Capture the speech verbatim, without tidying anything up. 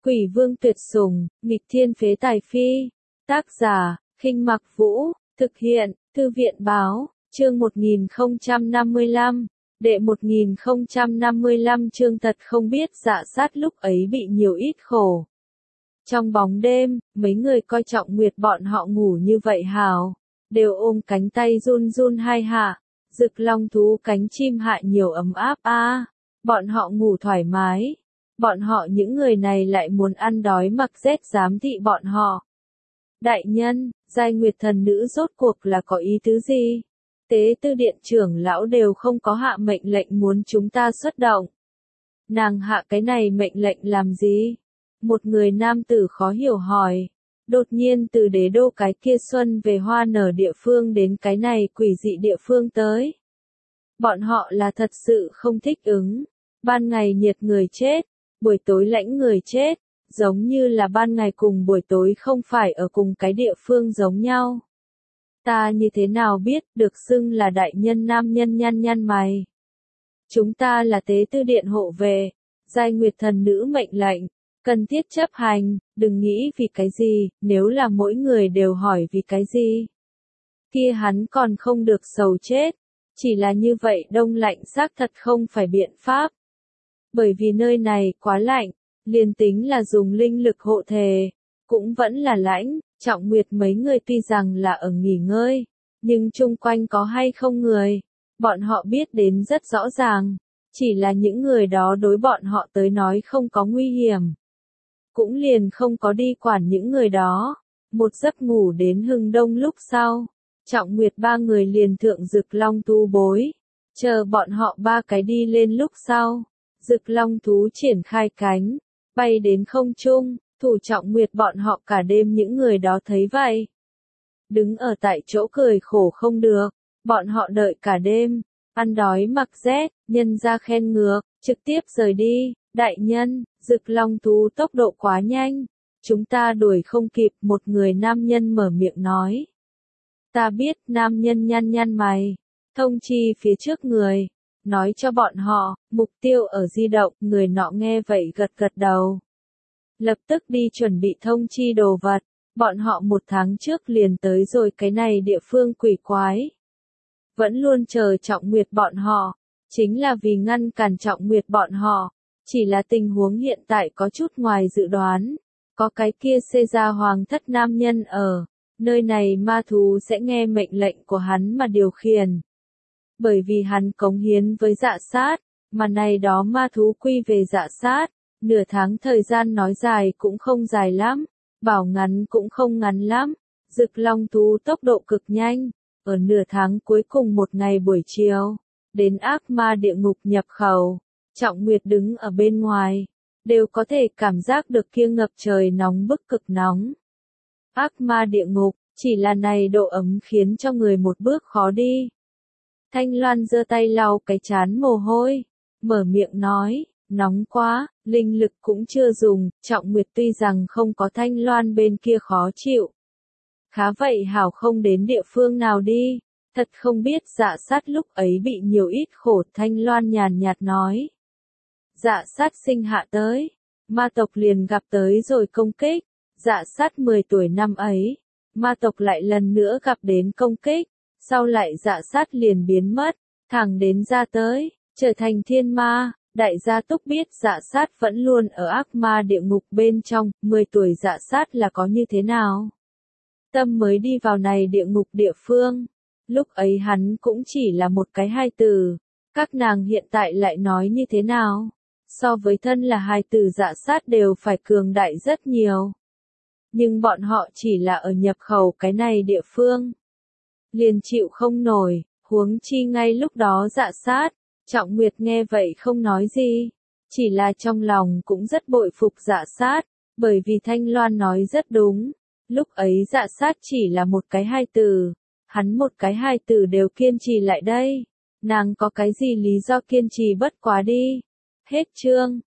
Quỷ vương tuyệt sủng, nghịch thiên phế tài phi. Tác giả, Khinh Mặc Vũ, thực hiện, Thư viện báo, chương một nghìn không trăm năm mươi lăm, đệ một nghìn không trăm năm mươi lăm chương thật không biết Dạ Sát lúc ấy bị nhiều ít khổ. Trong bóng đêm, mấy người coi trọng Nguyệt bọn họ ngủ như vậy hào, đều ôm cánh tay run run hai hạ, Dực Long thú cánh chim hạ nhiều ấm áp a, à. Bọn họ ngủ thoải mái. Bọn họ những người này lại muốn ăn đói mặc rét giám thị bọn họ. Đại nhân, giai nguyệt thần nữ rốt cuộc là có ý tứ gì? Tế tư điện trưởng lão đều không có hạ mệnh lệnh muốn chúng ta xuất động. Nàng hạ cái này mệnh lệnh làm gì? Một người nam tử khó hiểu hỏi. Đột nhiên từ đế đô cái kia xuân về hoa nở địa phương đến cái này quỷ dị địa phương tới. Bọn họ là thật sự không thích ứng. Ban ngày nhiệt người chết. Buổi tối lãnh người chết, giống như là ban ngày cùng buổi tối không phải ở cùng cái địa phương giống nhau. Ta như thế nào biết được xưng là đại nhân nam nhân nhăn nhăn mày. Chúng ta là tế tư điện hộ vệ, giai nguyệt thần nữ mệnh lệnh, cần thiết chấp hành, đừng nghĩ vì cái gì, nếu là mỗi người đều hỏi vì cái gì. Kia hắn còn không được sầu chết, chỉ là như vậy đông lạnh xác thật không phải biện pháp. Bởi vì nơi này quá lạnh, liền tính là dùng linh lực hộ thể, cũng vẫn là lãnh, Trọng Nguyệt mấy người tuy rằng là ở nghỉ ngơi, nhưng chung quanh có hay không người, bọn họ biết đến rất rõ ràng, chỉ là những người đó đối bọn họ tới nói không có nguy hiểm. Cũng liền không có đi quản những người đó, một giấc ngủ đến hừng đông lúc sau, Trọng Nguyệt ba người liền thượng Dực Long tu bối, chờ bọn họ ba cái đi lên lúc sau. Dực Long thú triển khai cánh, bay đến không trung, thủ Trọng Nguyệt bọn họ cả đêm những người đó thấy vậy. Đứng ở tại chỗ cười khổ không được, bọn họ đợi cả đêm, ăn đói mặc rét, nhân ra khen ngược, trực tiếp rời đi, đại nhân, Dực Long thú tốc độ quá nhanh, chúng ta đuổi không kịp, một người nam nhân mở miệng nói. Ta biết, nam nhân nhăn nhăn mày, thông chi phía trước người. Nói cho bọn họ, mục tiêu ở di động, người nọ nghe vậy gật gật đầu. Lập tức đi chuẩn bị thông chi đồ vật, bọn họ một tháng trước liền tới rồi cái này địa phương quỷ quái. Vẫn luôn chờ Trọng Nguyệt bọn họ, chính là vì ngăn cản Trọng Nguyệt bọn họ, chỉ là tình huống hiện tại có chút ngoài dự đoán. Có cái kia xê ra hoàng thất nam nhân ở, nơi này ma thú sẽ nghe mệnh lệnh của hắn mà điều khiển. Bởi vì hắn cống hiến với Dạ Sát, mà này đó ma thú quy về Dạ Sát, nửa tháng thời gian nói dài cũng không dài lắm, bảo ngắn cũng không ngắn lắm, Dực Long thú tốc độ cực nhanh, ở nửa tháng cuối cùng một ngày buổi chiều, đến ác ma địa ngục nhập khẩu, Trọng Nguyệt đứng ở bên ngoài, đều có thể cảm giác được kia ngập trời nóng bức cực nóng. Ác ma địa ngục, chỉ là này độ ấm khiến cho người một bước khó đi. Thanh Loan giơ tay lau cái chán mồ hôi, mở miệng nói, nóng quá, linh lực cũng chưa dùng, Trọng Nguyệt tuy rằng không có Thanh Loan bên kia khó chịu. Khá vậy hảo không đến địa phương nào đi, thật không biết Dạ Sát lúc ấy bị nhiều ít khổ, Thanh Loan nhàn nhạt nói. Dạ Sát sinh hạ tới, ma tộc liền gặp tới rồi công kích, Dạ Sát mười tuổi năm ấy, ma tộc lại lần nữa gặp đến công kích. Sau lại Dạ Sát liền biến mất, thẳng đến ra tới, trở thành thiên ma, đại gia túc biết Dạ Sát vẫn luôn ở ác ma địa ngục bên trong, mười tuổi Dạ Sát là có như thế nào? Tâm mới đi vào này địa ngục địa phương, lúc ấy hắn cũng chỉ là một cái hài tử, các nàng hiện tại lại nói như thế nào? So với thân là hài tử Dạ Sát đều phải cường đại rất nhiều. Nhưng bọn họ chỉ là ở nhập khẩu cái này địa phương. Liền chịu không nổi, huống chi ngay lúc đó Dạ Sát, Trọng Nguyệt nghe vậy không nói gì, chỉ là trong lòng cũng rất bội phục Dạ Sát, bởi vì Thanh Loan nói rất đúng, lúc ấy Dạ Sát chỉ là một cái hài tử, hắn một cái hài tử đều kiên trì lại đây, nàng có cái gì lý do kiên trì bất quá đi, hết chương.